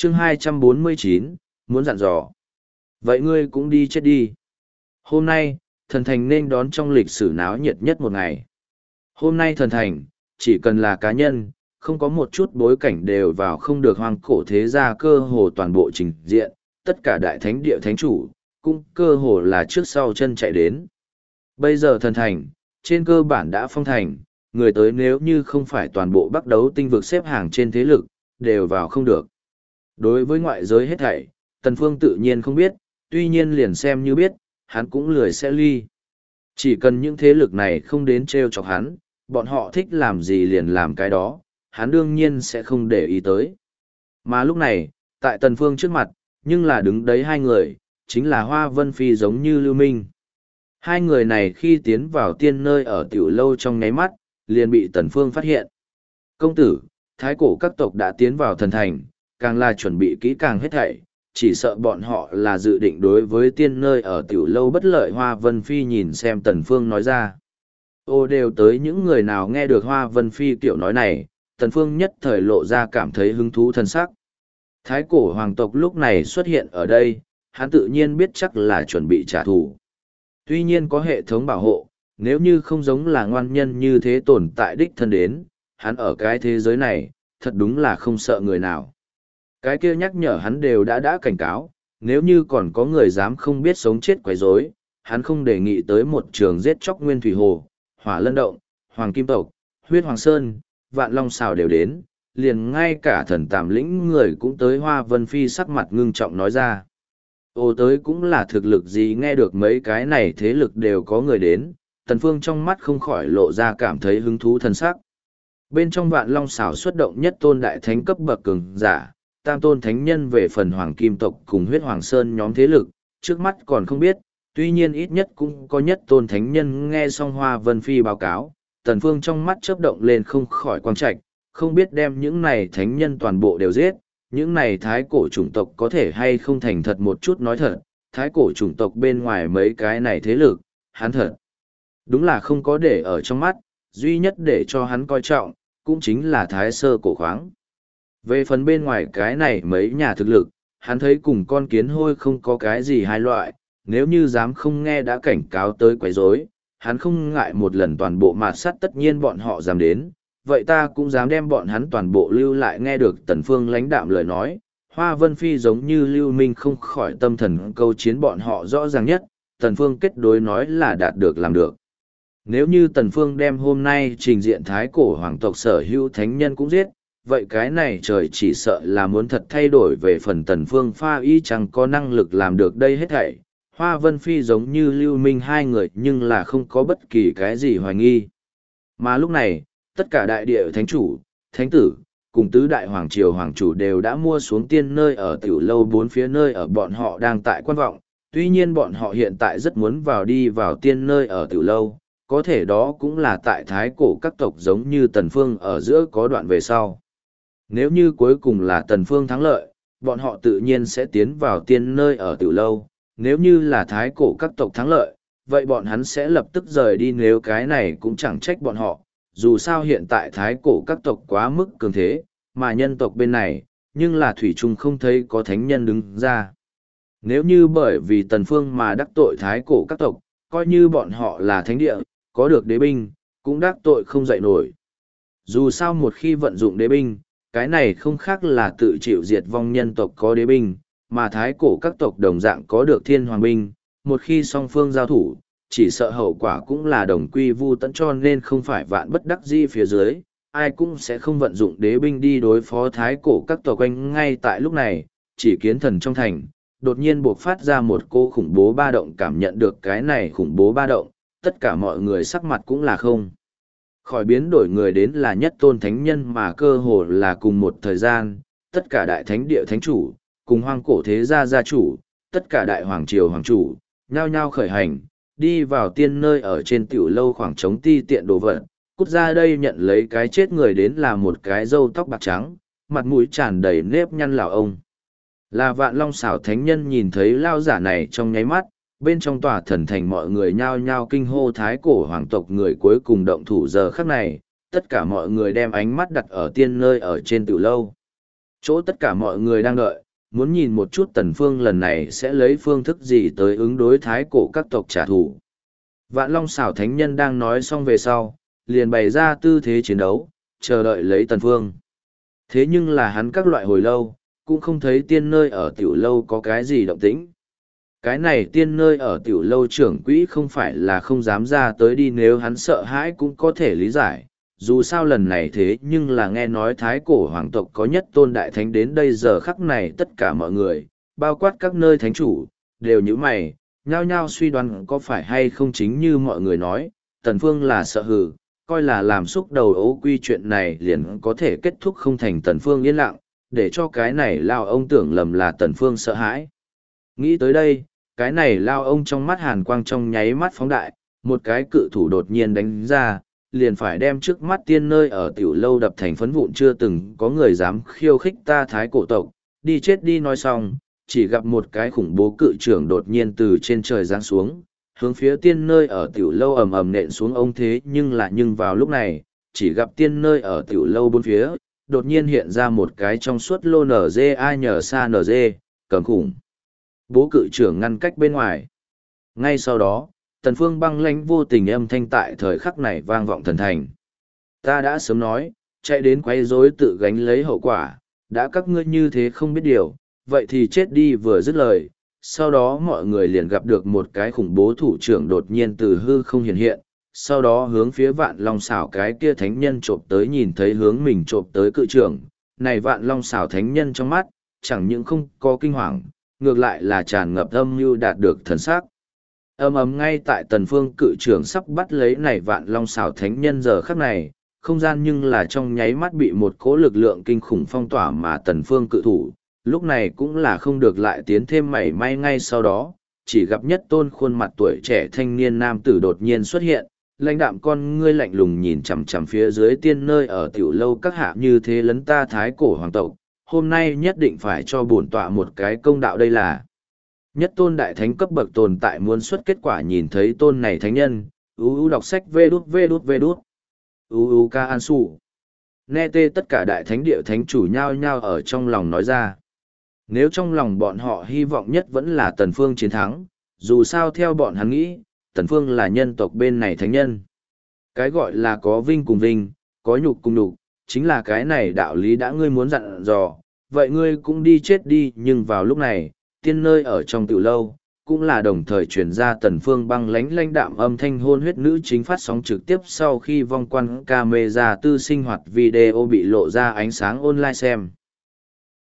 chương 249, muốn dặn dò. Vậy ngươi cũng đi chết đi. Hôm nay, thần thành nên đón trong lịch sử náo nhiệt nhất một ngày. Hôm nay thần thành, chỉ cần là cá nhân, không có một chút bối cảnh đều vào không được hoang cổ thế gia cơ hồ toàn bộ trình diện, tất cả đại thánh địa thánh chủ, cũng cơ hồ là trước sau chân chạy đến. Bây giờ thần thành, trên cơ bản đã phong thành, người tới nếu như không phải toàn bộ Bắc Đấu tinh vực xếp hàng trên thế lực, đều vào không được. Đối với ngoại giới hết thảy, Tần Phương tự nhiên không biết, tuy nhiên liền xem như biết, hắn cũng lười sẽ ly. Chỉ cần những thế lực này không đến treo chọc hắn, bọn họ thích làm gì liền làm cái đó, hắn đương nhiên sẽ không để ý tới. Mà lúc này, tại Tần Phương trước mặt, nhưng là đứng đấy hai người, chính là Hoa Vân Phi giống như Lưu Minh. Hai người này khi tiến vào tiên nơi ở tiểu lâu trong nháy mắt, liền bị Tần Phương phát hiện. Công tử, thái cổ các tộc đã tiến vào thần thành, càng là chuẩn bị kỹ càng hết thảy, chỉ sợ bọn họ là dự định đối với tiên nơi ở tiểu lâu bất lợi. Hoa Vân Phi nhìn xem Tần Phương nói ra. Ô đều tới những người nào nghe được Hoa Vân Phi kiểu nói này, Tần Phương nhất thời lộ ra cảm thấy hứng thú thân sắc. Thái cổ hoàng tộc lúc này xuất hiện ở đây, hắn tự nhiên biết chắc là chuẩn bị trả thù. Tuy nhiên có hệ thống bảo hộ, nếu như không giống là ngoan nhân như thế tồn tại đích thân đến, hắn ở cái thế giới này, thật đúng là không sợ người nào. Cái kia nhắc nhở hắn đều đã cảnh cáo, nếu như còn có người dám không biết sống chết quấy rối, hắn không đề nghị tới một trường giết chóc Nguyên Thủy Hồ, Hỏa Lân Động, Hoàng Kim Tộc, Huyết Hoàng Sơn, Vạn Long Xào đều đến, liền ngay cả thần Tàm Lĩnh người cũng tới. Hoa Vân Phi sắc mặt ngưng trọng nói ra. Ô tới cũng là thực lực gì, nghe được mấy cái này thế lực đều có người đến, Tần Phương trong mắt không khỏi lộ ra cảm thấy hứng thú thần sắc. Bên trong Vạn Long Xảo xuất động nhất tôn đại thánh cấp bậc cường giả, tam tôn thánh nhân về phần Hoàng Kim Tộc cùng Huyết Hoàng Sơn nhóm thế lực, trước mắt còn không biết, tuy nhiên ít nhất cũng có nhất tôn thánh nhân. Nghe xong Hoa Vân Phi báo cáo, Tần Phương trong mắt chớp động lên không khỏi quang trạch, không biết đem những này thánh nhân toàn bộ đều giết, những này thái cổ chủng tộc có thể hay không thành thật một chút. Nói thật, thái cổ chủng tộc bên ngoài mấy cái này thế lực, hắn thật đúng là không có để ở trong mắt, duy nhất để cho hắn coi trọng, cũng chính là thái sơ cổ khoáng. Về phần bên ngoài cái này mấy nhà thực lực, hắn thấy cùng con kiến hôi không có cái gì hai loại, nếu như dám không nghe đã cảnh cáo tới quấy rối, hắn không ngại một lần toàn bộ mạt sát. Tất nhiên bọn họ dám đến, vậy ta cũng dám đem bọn hắn toàn bộ lưu lại. Nghe được Tần Phương lãnh đạm lời nói, Hoa Vân Phi giống như Lưu Minh không khỏi tâm thần câu chiến bọn họ rõ ràng nhất, Tần Phương kết đối nói là đạt được làm được. Nếu như Tần Phương đem hôm nay trình diện thái cổ hoàng tộc sở hữu thánh nhân cũng giết, vậy cái này trời chỉ sợ là muốn thật thay đổi. Về phần Tần Phương pha y chẳng có năng lực làm được đây hết thảy, Hoa Vân Phi giống như Lưu Minh hai người nhưng là không có bất kỳ cái gì hoài nghi. Mà lúc này, tất cả đại địa thánh chủ, thánh tử, cùng tứ đại hoàng triều hoàng chủ đều đã mua xuống tiên nơi ở tiểu lâu bốn phía nơi ở bọn họ đang tại quan vọng. Tuy nhiên bọn họ hiện tại rất muốn đi vào tiên nơi ở tiểu lâu, có thể đó cũng là tại thái cổ các tộc giống như Tần Phương ở giữa có đoạn về sau. Nếu như cuối cùng là Tần Phương thắng lợi, bọn họ tự nhiên sẽ tiến vào tiên nơi ở tiểu lâu. Nếu như là thái cổ các tộc thắng lợi, vậy bọn hắn sẽ lập tức rời đi. Nếu cái này cũng chẳng trách bọn họ, dù sao hiện tại thái cổ các tộc quá mức cường thế, mà nhân tộc bên này, nhưng là thủy chung không thấy có thánh nhân đứng ra. Nếu như bởi vì Tần Phương mà đắc tội thái cổ các tộc, coi như bọn họ là thánh địa, có được đế binh, cũng đắc tội không dậy nổi. Dù sao một khi vận dụng đế binh, cái này không khác là tự chịu diệt vong. Nhân tộc có đế binh, mà thái cổ các tộc đồng dạng có được thiên hoàng binh, một khi song phương giao thủ, chỉ sợ hậu quả cũng là đồng quy vu tận. Cho nên không phải vạn bất đắc dĩ phía dưới, ai cũng sẽ không vận dụng đế binh đi đối phó thái cổ các tộc. Ngay tại lúc này, chỉ kiến thần trong thành, đột nhiên buộc phát ra một cô khủng bố ba động. Cảm nhận được cái này khủng bố ba động, tất cả mọi người sắc mặt cũng là không khỏi biến đổi. Người đến là nhất tôn thánh nhân, mà cơ hồ là cùng một thời gian, tất cả đại thánh địa thánh chủ, cùng hoang cổ thế gia gia chủ, tất cả đại hoàng triều hoàng chủ, nhao nhao khởi hành, đi vào tiên nơi ở trên tiểu lâu khoảng trống ti tiện đồ vật, cút ra đây nhận lấy cái chết. Người đến là một cái râu tóc bạc trắng, mặt mũi tràn đầy nếp nhăn lão ông. Là Vạn Long Xảo thánh nhân. Nhìn thấy lao giả này trong nháy mắt, bên trong tòa thần thành mọi người nhao nhao kinh hô. Thái cổ hoàng tộc người cuối cùng động thủ. Giờ khắc này, tất cả mọi người đem ánh mắt đặt ở tiên nơi ở trên tiểu lâu. Chỗ tất cả mọi người đang đợi, muốn nhìn một chút Tần Phương lần này sẽ lấy phương thức gì tới ứng đối thái cổ các tộc trả thù. Vạn Long xảo thánh nhân đang nói xong về sau, liền bày ra tư thế chiến đấu, chờ đợi lấy Tần Phương. Thế nhưng là hắn các loại hồi lâu, cũng không thấy tiên nơi ở tiểu lâu có cái gì động tĩnh. Cái này tiên nơi ở tiểu lâu trưởng quỹ không phải là không dám ra tới đi, nếu hắn sợ hãi cũng có thể lý giải. Dù sao lần này thế nhưng là nghe nói thái cổ hoàng tộc có nhất tôn đại thánh đến đây, giờ khắc này tất cả mọi người, bao quát các nơi thánh chủ, đều như mày, nhao nhao suy đoán có phải hay không chính như mọi người nói, Tần Phương là sợ hừ, coi là làm xúc đầu ấu quy chuyện này liền có thể kết thúc không thành. Tần Phương yên lặng, để cho cái này lao ông tưởng lầm là Tần Phương sợ hãi. Nghĩ tới đây, cái này lao ông trong mắt hàn quang trong nháy mắt phóng đại, một cái cự thủ đột nhiên đánh ra, liền phải đem trước mắt tiên nơi ở tiểu lâu đập thành phấn vụn. Chưa từng có người dám khiêu khích ta thái cổ tộc, đi chết đi. Nói xong, chỉ gặp một cái khủng bố cự trưởng đột nhiên từ trên trời giáng xuống, hướng phía tiên nơi ở tiểu lâu ầm ầm nện xuống ông. Thế nhưng vào lúc này, chỉ gặp tiên nơi ở tiểu lâu bốn phía, đột nhiên hiện ra một cái trong suốt lô NGA nhờ xa NG, cầm khủng. Bố cự trưởng ngăn cách bên ngoài. Ngay sau đó, Tần Phương băng lãnh vô tình âm thanh tại thời khắc này vang vọng thần thành. Ta đã sớm nói, chạy đến quấy rối tự gánh lấy hậu quả, đã các ngươi như thế không biết điều, vậy thì chết đi. Vừa dứt lời, sau đó mọi người liền gặp được một cái khủng bố thủ trưởng đột nhiên từ hư không hiện hiện, sau đó hướng phía Vạn Long xảo cái kia thánh nhân chộp tới. Nhìn thấy hướng mình chộp tới cự trưởng, này Vạn Long xảo thánh nhân trong mắt, chẳng những không có kinh hoàng, ngược lại là tràn ngập âm mưu đạt được thần sắc. Ầm ngay tại Tần Phương cự trưởng sắp bắt lấy này Vạn Long xảo thánh nhân, giờ khắc này, không gian nhưng là trong nháy mắt bị một cỗ lực lượng kinh khủng phong tỏa, mà Tần Phương cự thủ, lúc này cũng là không được lại tiến thêm mảy may. Ngay sau đó, chỉ gặp nhất tôn khuôn mặt tuổi trẻ thanh niên nam tử đột nhiên xuất hiện, lãnh đạm con ngươi lạnh lùng nhìn chằm chằm phía dưới tiên nơi ở tiểu lâu các hạ, như thế lấn ta thái cổ hoàng tộc, hôm nay nhất định phải cho bổn tọa một cái công đạo. Đây là nhất tôn đại thánh cấp bậc tồn tại muốn xuất kết quả. Nhìn thấy tôn này thánh nhân, đọc sách vê đút ca an su nghe tê, tất cả đại thánh địa thánh chủ nhao nhao ở trong lòng nói ra. Nếu trong lòng bọn họ hy vọng nhất vẫn là Tần Phương chiến thắng, dù sao theo bọn hắn nghĩ, Tần Phương là nhân tộc bên này thánh nhân. Cái gọi là có vinh cùng vinh, có nhục cùng nhục, chính là cái này đạo lý. đã ngươi muốn dặn dò, vậy ngươi cũng đi chết đi. Nhưng vào lúc này, tiên nơi ở trong tiểu lâu, cũng là đồng thời truyền ra Tần Phương băng lãnh đạm âm thanh hôn huyết nữ chính phát sóng trực tiếp. Sau khi vong quan camera tư sinh hoạt video bị lộ ra ánh sáng online xem.